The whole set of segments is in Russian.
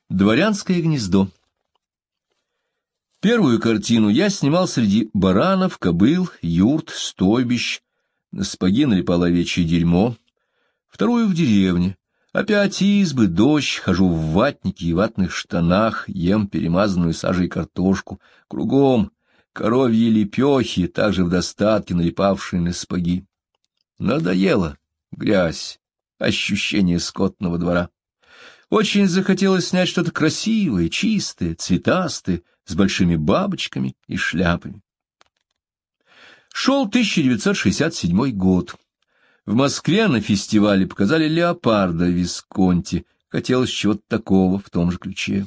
Дворянское гнездо. Первую картину я снимал среди баранов, кобыл, юрт, стойбищ. На сапоги налипало овечье дерьмо. Вторую в деревне. Опять избы, дождь, хожу в ватнике и ватных штанах, ем перемазанную сажей картошку. Кругом коровьи лепехи, также в достатке налипавшие на сапоги. Надоело грязь, ощущение скотного двора. Очень захотелось снять что-то красивое, чистое, цветастое, с большими бабочками и шляпами. Шел 1967 год. В Москве на фестивале показали леопарда Висконти. Хотелось чего-то такого в том же ключе.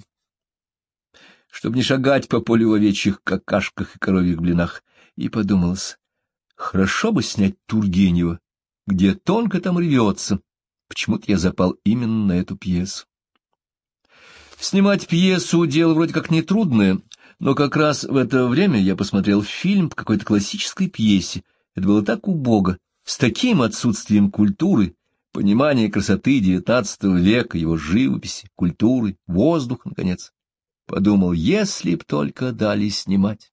Чтобы не шагать по полю в овечьих какашках и коровьих блинах, и подумалось, хорошо бы снять Тургенева, где тонко там рвется. Почему-то я запал именно на эту пьесу. Снимать пьесу — дело вроде как нетрудное, но как раз в это время я посмотрел фильм по какой-то классической пьесе. Это было так убого, с таким отсутствием культуры, понимания красоты XIX века, его живописи, культуры, воздуха, наконец. Подумал, если б только дали снимать.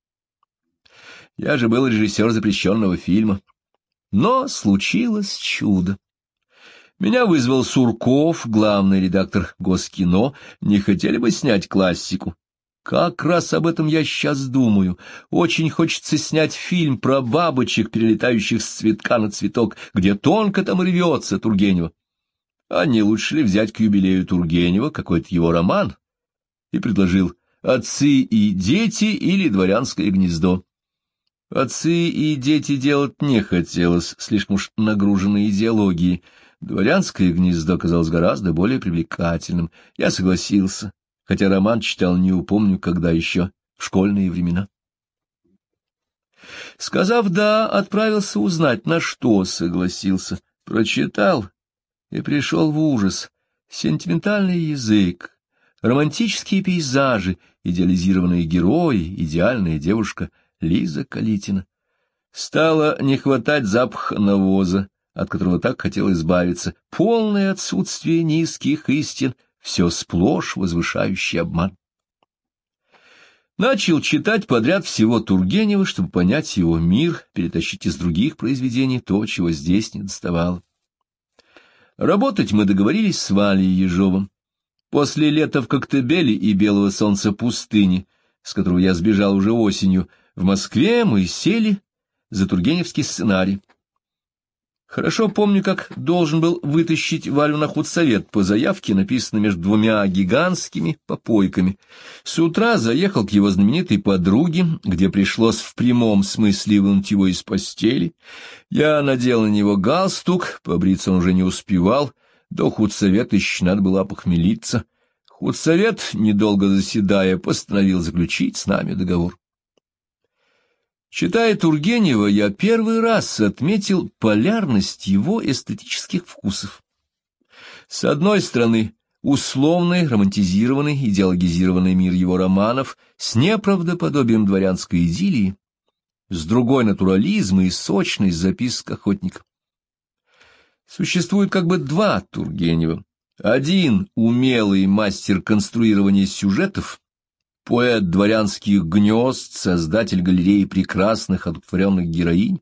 Я же был режиссер запрещенного фильма. Но случилось чудо. Меня вызвал Сурков, главный редактор Госкино. Не хотели бы снять классику? Как раз об этом я сейчас думаю. Очень хочется снять фильм про бабочек, перелетающих с цветка на цветок, где тонко там рвется Тургенева. А не лучше ли взять к юбилею Тургенева какой-то его роман? И предложил «Отцы и дети» или «Дворянское гнездо». «Отцы и дети» делать не хотелось, слишком уж нагруженной идеологией. «Дворянское гнездо» казалось гораздо более привлекательным. Я согласился, хотя роман читал не упомню, когда еще, в школьные времена. Сказав «да», отправился узнать, на что согласился. Прочитал и пришел в ужас. Сентиментальный язык, романтические пейзажи, идеализированные герои, идеальная девушка Лиза Калитина. Стало не хватать запаха навоза, от которого так хотел избавиться, полное отсутствие низких истин, все сплошь возвышающий обман. Начал читать подряд всего Тургенева, чтобы понять его мир, перетащить из других произведений то, чего здесь не доставало. Работать мы договорились с Валей Ежовым. После лета в Коктебеле и белого солнца пустыни, с которого я сбежал уже осенью, в Москве мы сели за тургеневский сценарий. Хорошо помню, как должен был вытащить Валю на худсовет по заявке, написанной между двумя гигантскими попойками. С утра заехал к его знаменитой подруге, где пришлось в прямом смысле вынуть его из постели. Я надел на него галстук, побриться он уже не успевал, до худсовета еще надо было похмелиться. Худсовет, недолго заседая, постановил заключить с нами договор. Читая Тургенева, я первый раз отметил полярность его эстетических вкусов. С одной стороны, условный, романтизированный, идеологизированный мир его романов с неправдоподобием дворянской идиллии, с другой — натурализм и сочность записок охотника. Существует как бы два Тургенева. Один — умелый мастер конструирования сюжетов, поэт дворянских гнезд, создатель галереи прекрасных, одухотворенных героинь,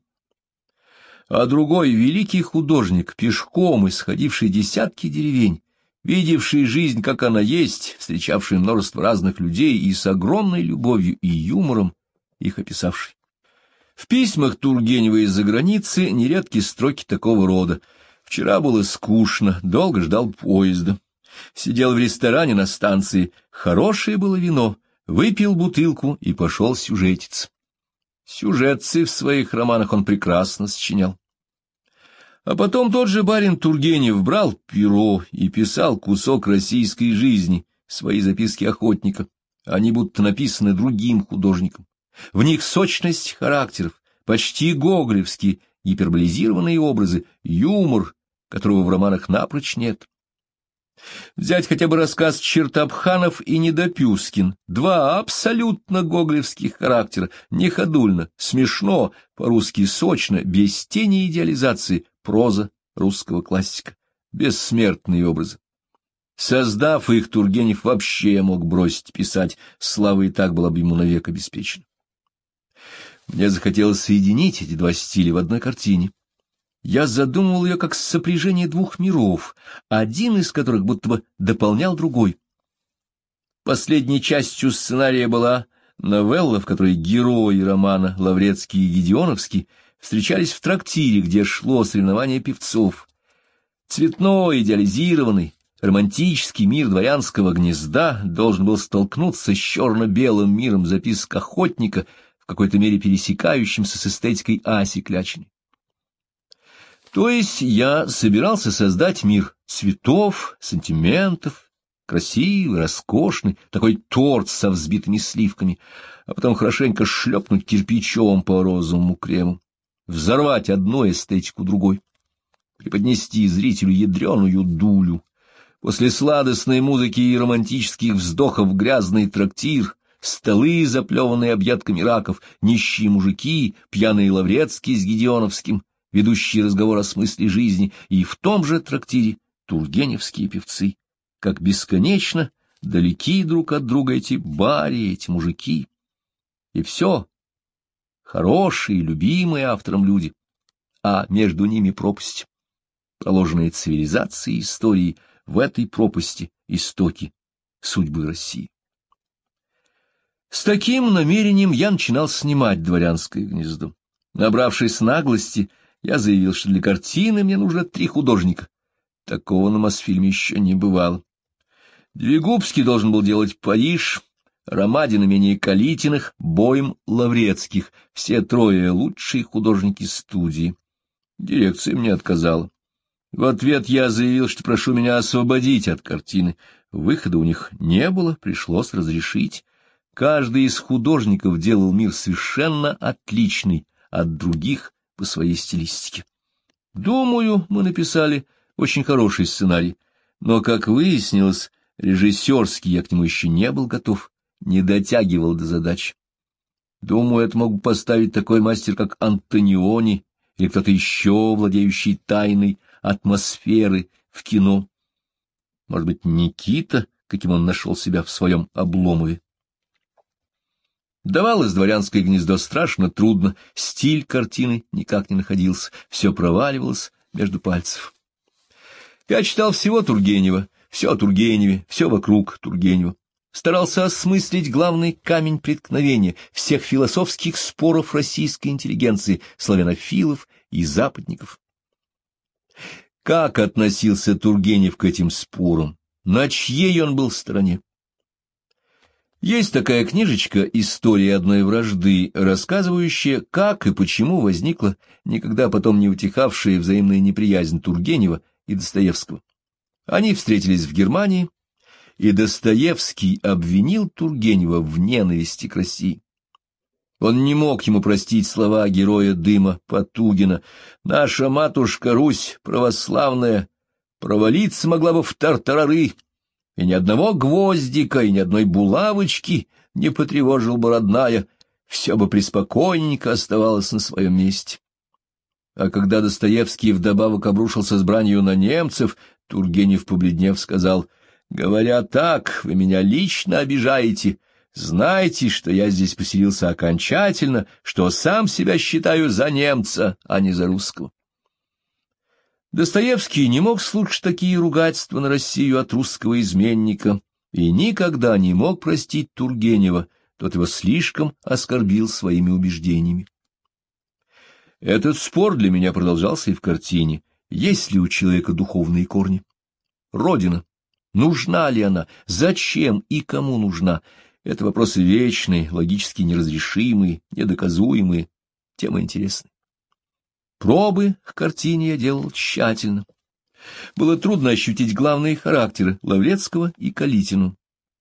а другой — великий художник, пешком исходивший десятки деревень, видевший жизнь, как она есть, встречавший множество разных людей и с огромной любовью и юмором их описавший. В письмах Тургенева из-за границы нередки строки такого рода: «Вчера было скучно, долго ждал поезда. Сидел в ресторане на станции, хорошее было вино, выпил бутылку и пошел сюжетиться». Сюжетцы в своих романах он прекрасно сочинял. А потом тот же барин Тургенев брал перо и писал кусок российской жизни, свои записки охотника. Они будто написаны другим художником. В них сочность характеров, почти гоголевские, гиперболизированные образы, юмор, которого в романах напрочь нет. Взять хотя бы рассказ Чертопханов и Недопюскин. Два абсолютно гоголевских характера, не ходульно, смешно, по-русски сочно, без тени идеализации, проза русского классика, бессмертные образы. Создав их, Тургенев вообще мог бросить писать, слава и так была бы ему навек обеспечена. Мне захотелось соединить эти два стиля в одной картине. Я задумывал ее как сопряжение двух миров, один из которых будто бы дополнял другой. Последней частью сценария была новелла, в которой герои романа Лаврецкий и Гедеоновский встречались в трактире, где шло соревнование певцов. Цветной, идеализированный, романтический мир дворянского гнезда должен был столкнуться с черно-белым миром записок охотника, в какой-то мере пересекающимся с эстетикой Аси Клячиной. То есть я собирался создать мир цветов, сантиментов, красивый, роскошный, такой торт со взбитыми сливками, а потом хорошенько шлепнуть кирпичом по розовому крему, взорвать одну эстетику другой, преподнести зрителю ядреную дулю. После сладостной музыки и романтических вздохов грязный трактир, столы, заплеванные объедками раков, нищие мужики, пьяные Лаврецкий с Гедеоновским, ведущие разговор о смысле жизни, и в том же трактире тургеневские певцы. Как бесконечно далеки друг от друга эти бари, эти мужики. И все хорошие, любимые автором люди, а между ними пропасть, проложенные цивилизацией и историей. В этой пропасти истоки судьбы России. С таким намерением я начинал снимать «Дворянское гнездо». Набравшись наглости, я заявил, что для картины мне нужно 3 художника. Такого на Мосфильме еще не бывало. Двигубский должен был делать Париж, Ромадин имение Калитиных, Бойм Лаврецких, все 3 лучшие художники студии. Дирекция мне отказала. В ответ я заявил, что прошу меня освободить от картины. Выхода у них не было, пришлось разрешить. Каждый из художников делал мир совершенно отличный от других по своей стилистике. Думаю, мы написали очень хороший сценарий, но, как выяснилось, режиссерский я к нему еще не был готов, не дотягивал до задач. Думаю, это мог бы поставить такой мастер, как Антониони, или кто-то еще, владеющий тайной атмосферы в кино. Может быть, Никита, каким он нашел себя в своем Обломове. Давалось «Дворянское гнездо» страшно трудно, стиль картины никак не находился, все проваливалось между пальцев. Я читал всего Тургенева, все о Тургеневе, все вокруг Тургенева. Старался осмыслить главный камень преткновения всех философских споров российской интеллигенции, славянофилов и западников. Как относился Тургенев к этим спорам? На чьей он был стороне? Есть такая книжечка «История одной вражды», рассказывающая, как и почему возникла никогда потом не утихавшая взаимная неприязнь Тургенева и Достоевского. Они встретились в Германии, и Достоевский обвинил Тургенева в ненависти к России. Он не мог ему простить слова героя «Дыма» Потугина: «Наша матушка Русь православная провалиться могла бы в тартарары, и ни одного гвоздика, и ни одной булавочки не потревожил бы родная, все бы преспокойненько оставалось на своем месте». А когда Достоевский вдобавок обрушился с бранью на немцев, Тургенев, побледнев, сказал: «Говоря так, вы меня лично обижаете. Знайте, что я здесь поселился окончательно, что сам себя считаю за немца, а не за русского». Достоевский не мог слушать такие ругательства на Россию от русского изменника и никогда не мог простить Тургенева, тот его слишком оскорбил своими убеждениями. Этот спор для меня продолжался и в картине. Есть ли у человека духовные корни? Родина. Нужна ли она? Зачем и кому нужна? Это вопросы вечные, логически неразрешимые, недоказуемые, тема интересная. Пробы к картине я делал тщательно. Было трудно ощутить главные характеры Лаврецкого и Калитину.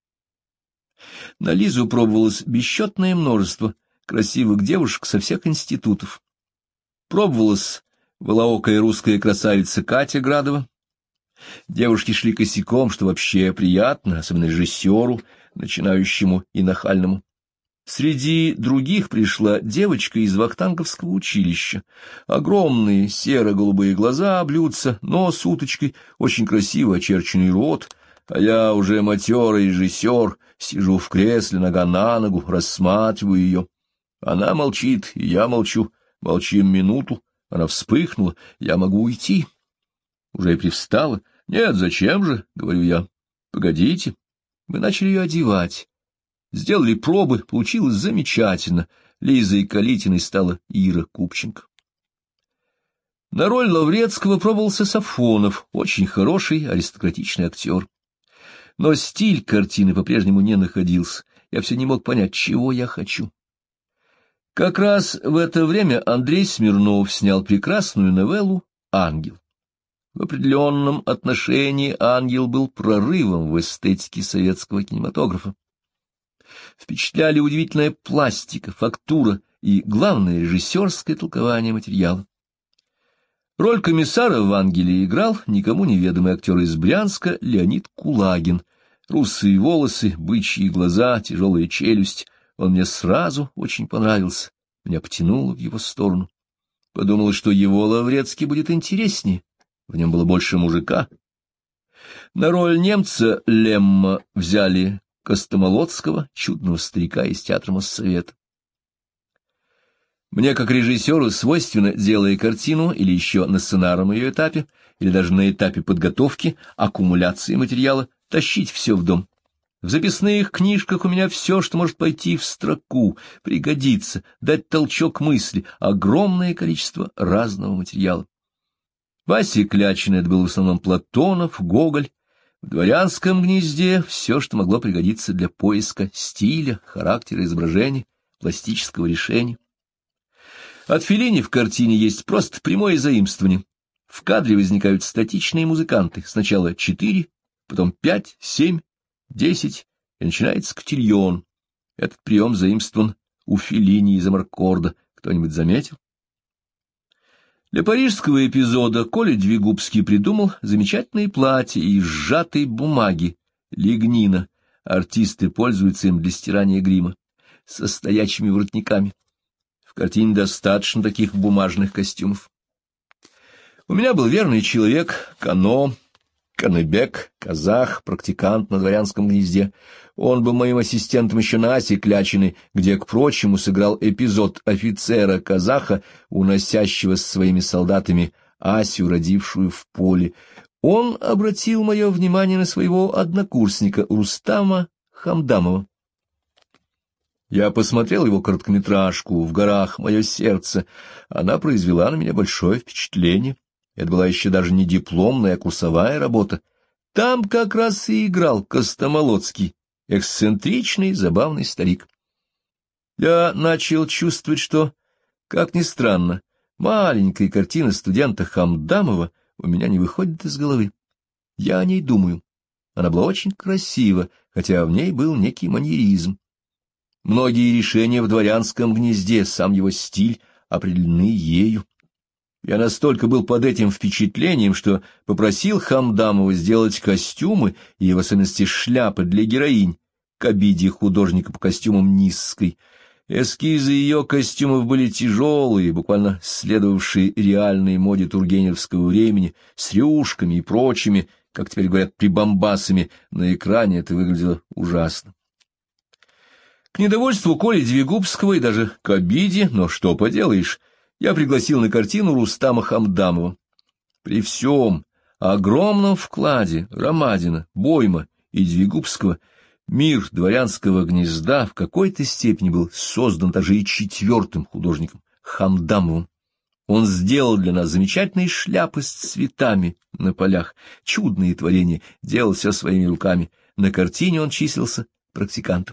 На Лизу пробовалось бесчетное множество красивых девушек со всех институтов. Пробовалась волоокая русская красавица Катя Градова. Девушки шли косяком, что вообще приятно, особенно режиссеру, начинающему и нахальному. Среди других пришла девочка из Вахтанговского училища. Огромные серо-голубые глаза, блюдца, нос уточкой, очень красиво очерченный рот. А я уже матерый режиссер, сижу в кресле нога на ногу, рассматриваю ее. Она молчит, и я молчу. Молчим минуту. Она вспыхнула. Я могу уйти. Уже и привстала. Нет, зачем же, говорю я. Погодите. Мы начали ее одевать. Сделали пробы, получилось замечательно. Лизой Калитиной стала Ира Купченко. На роль Лаврецкого пробовался Сафонов, очень хороший аристократичный актер. Но стиль картины по-прежнему не находился. Я все не мог понять, чего я хочу. Как раз в это время Андрей Смирнов снял прекрасную новеллу «Ангел». В определенном отношении «Ангел» был прорывом в эстетике советского кинематографа. Впечатляли удивительная пластика, фактура и, главное, режиссерское толкование материала. Роль комиссара в «Ангеле» играл никому неведомый актер из Брянска Леонид Кулагин. Русые волосы, бычьи глаза, тяжелая челюсть. Он мне сразу очень понравился. Меня потянуло в его сторону. Подумал, что его Лаврецкий будет интереснее. В нем было больше мужика. На роль немца Лемма взяли Костомолоцкого, чудного старика из театра Моссовета. Мне, как режиссеру, свойственно, делая картину, или еще на сценарном ее этапе, или даже на этапе подготовки, аккумуляции материала, тащить все в дом. В записных книжках у меня все, что может пойти в строку, пригодится, дать толчок мысли, огромное количество разного материала. Васе Клячиной это был в основном Платонов, Гоголь. В «Дворянском гнезде» все, что могло пригодиться для поиска стиля, характера изображения, пластического решения. От Феллини в картине есть просто прямое заимствование. В кадре возникают статичные музыканты, сначала 4, потом 5, 7, 10, и начинается котильон. Этот прием заимствован у Феллини из Амаркорда. Кто-нибудь заметил? Для парижского эпизода Коля Двигубский придумал замечательные платья из сжатой бумаги, лигнина. Артисты пользуются им для стирания грима, со стоячими воротниками. В картине достаточно таких бумажных костюмов. У меня был верный человек, Кано, Каныбек, казах, практикант на «Дворянском гнезде». Он был моим ассистентом еще на Асе Клячиной, где, к прочему, сыграл эпизод офицера-казаха, уносящего с своими солдатами Асю, родившую в поле. Он обратил мое внимание на своего однокурсника Рустама Хамдамова. Я посмотрел его короткометражку «В горах мое сердце». Она произвела на меня большое впечатление. Это была еще даже не дипломная, а курсовая работа. Там как раз и играл Костомолоцкий, эксцентричный, забавный старик. Я начал чувствовать, что, как ни странно, маленькая картина студента Хамдамова у меня не выходит из головы. Я о ней думаю. Она была очень красива, хотя в ней был некий маньеризм. Многие решения в «Дворянском гнезде», сам его стиль, определены ею. Я настолько был под этим впечатлением, что попросил Хамдамова сделать костюмы, и в особенности шляпы для героинь, к обиде художника по костюмам Низской. Эскизы ее костюмов были тяжелые, буквально следовавшие реальной моде тургеневского времени, с рюшками и прочими, как теперь говорят, прибамбасами. На экране это выглядело ужасно. К недовольству Коли Двигубского и даже к обиде, но что поделаешь, я пригласил на картину Рустама Хамдамова. При всем огромном вкладе Ромадина, Бойма и Двигубского мир «Дворянского гнезда» в какой-то степени был создан даже и четвертым художником, Хамдамовым. Он сделал для нас замечательные шляпы с цветами на полях, чудные творения, делал все своими руками. На картине он числился практикантом.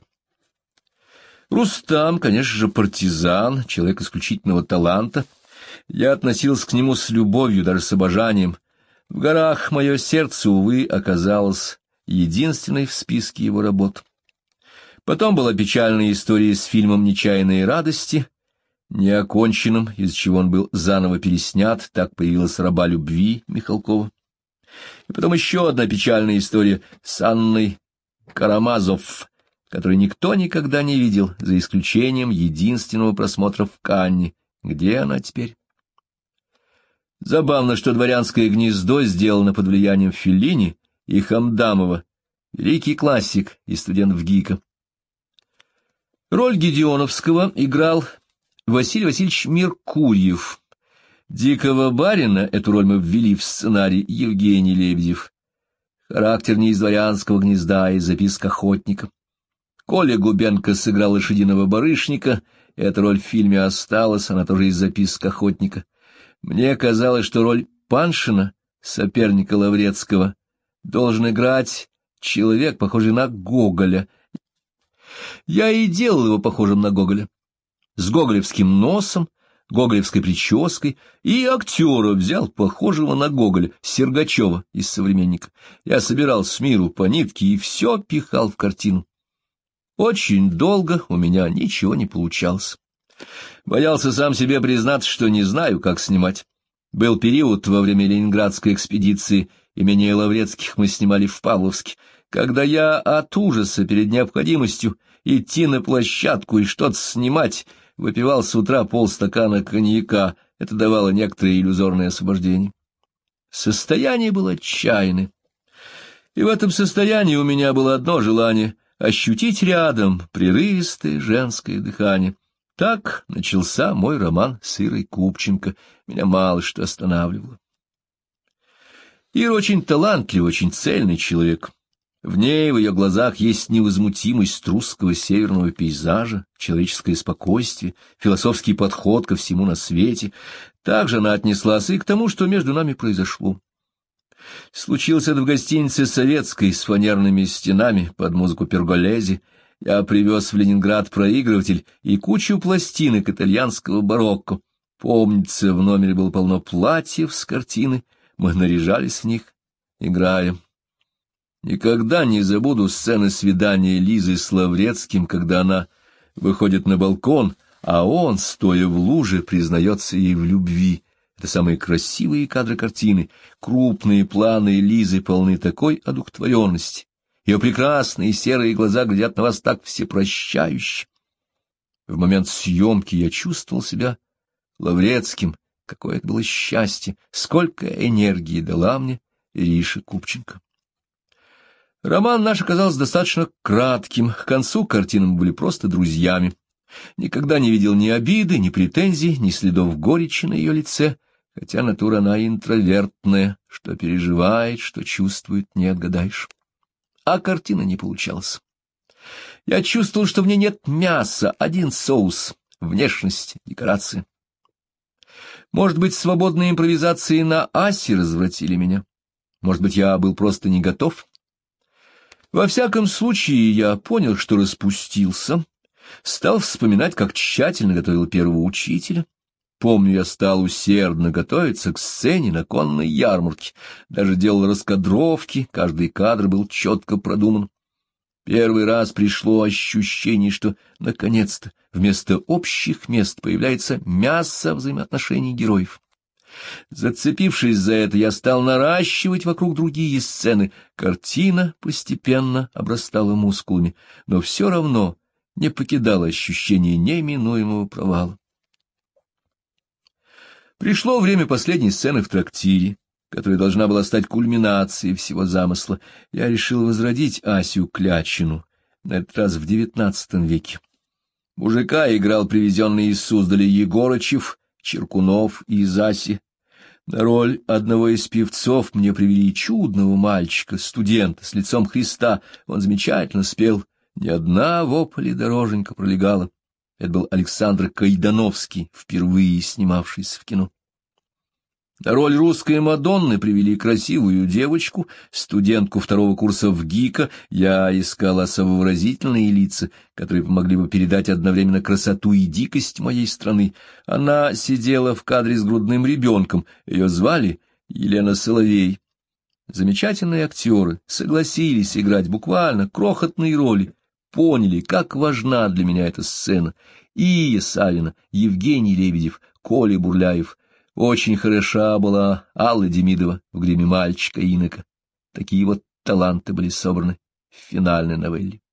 Рустам, конечно же, партизан, человек исключительного таланта. Я относился к нему с любовью, даже с обожанием. В горах мое сердце, увы, оказалось единственной в списке его работ. Потом была печальная история с фильмом «Нечаянные радости», неоконченным, из-за чего он был заново переснят, так появилась «Раба любви» Михалкова. И потом еще одна печальная история с Анной Карамазов, который никто никогда не видел, за исключением единственного просмотра в Канне. Где она теперь? Забавно, что «Дворянское гнездо» сделано под влиянием Феллини и Хамдамова, великий классик и студент ВГИКа. Роль Гедеоновского играл Василий Васильевич Меркурьев. Дикого барина эту роль мы ввели в сценарий Евгений Лебедев. Характер не из дворянского гнезда, а из записок охотника. Коля Губенко сыграл лошадиного барышника, эта роль в фильме осталась, она тоже из записок охотника. Мне казалось, что роль Паншина, соперника Лаврецкого, должен играть человек, похожий на Гоголя. Я и делал его похожим на Гоголя, с гоголевским носом, гоголевской прической, и актера взял похожего на Гоголя, Сергачева из «Современника». Я собирал с миру по нитке и все пихал в картину. Очень долго у меня ничего не получалось. Боялся сам себе признаться, что не знаю, как снимать. Был период во время ленинградской экспедиции, имение Лаврецких мы снимали в Павловске, когда я от ужаса перед необходимостью идти на площадку и что-то снимать выпивал с утра полстакана коньяка. Это давало некоторое иллюзорное освобождение. Состояние было отчаянное. И в этом состоянии у меня было одно желание — ощутить рядом прерывистое женское дыхание. Так начался мой роман с Ирой Купченко. Меня мало что останавливало. Ира очень талантливый, очень цельный человек. В ней, в ее глазах, есть невозмутимость русского северного пейзажа, человеческое спокойствие, философский подход ко всему на свете. Также она отнеслась и к тому, что между нами произошло. Случилось это в гостинице «Советской» с фанерными стенами под музыку Перголези. Я привез в Ленинград проигрыватель и кучу пластинок итальянского барокко. Помнится, в номере было полно платьев с картины, мы наряжались в них, играя. Никогда не забуду сцены свидания Лизы с Лаврецким, когда она выходит на балкон, а он, стоя в луже, признается ей в любви. Это самые красивые кадры картины. Крупные планы Лизы полны такой одухотворенности. Ее прекрасные серые глаза глядят на вас так всепрощающе. В момент съемки я чувствовал себя Лаврецким. Какое это было счастье! Сколько энергии дала мне Ириша Купченко! Роман наш оказался достаточно кратким. К концу картины мы были просто друзьями. Никогда не видел ни обиды, ни претензий, ни следов горечи на ее лице, хотя натура она интровертная, что переживает, что чувствует, не отгадаешь. А картина не получалась. Я чувствовал, что в ней нет мяса, один соус, внешность, декорации. Может быть, свободные импровизации на асе развратили меня. Может быть, я был просто не готов. Во всяком случае, я понял, что распустился, стал вспоминать, как тщательно готовил первого учителя. Помню, я стал усердно готовиться к сцене на конной ярмарке, даже делал раскадровки, каждый кадр был четко продуман. Первый раз пришло ощущение, что, наконец-то, вместо общих мест появляется мясо взаимоотношений героев. Зацепившись за это, я стал наращивать вокруг другие сцены. Картина постепенно обрастала мускулами, но все равно не покидало ощущение неминуемого провала. Пришло время последней сцены в трактире, которая должна была стать кульминацией всего замысла. Я решил возродить Асю Клячину, на этот раз в XIX веке. Мужика играл привезенный из Суздаля Егорычев, Черкунов и Заси. На роль одного из певцов мне привели чудного мальчика, студента, с лицом Христа. Он замечательно спел. Ни одна во поле дороженька пролегала. Это был Александр Кайдановский, впервые снимавшийся в кино. На роль русской Мадонны привели красивую девочку, студентку второго курса ВГИКа. Я искал особо выразительные лица, которые помогли бы передать одновременно красоту и дикость моей страны. Она сидела в кадре с грудным ребенком. Ее звали Елена Соловей. Замечательные актеры согласились играть буквально крохотные роли, поняли, как важна для меня эта сцена. Ия Савина, Евгений Лебедев, Коля Бурляев. Очень хороша была Алла Демидова в гриме мальчика-инока. Такие вот таланты были собраны в финальной новелле.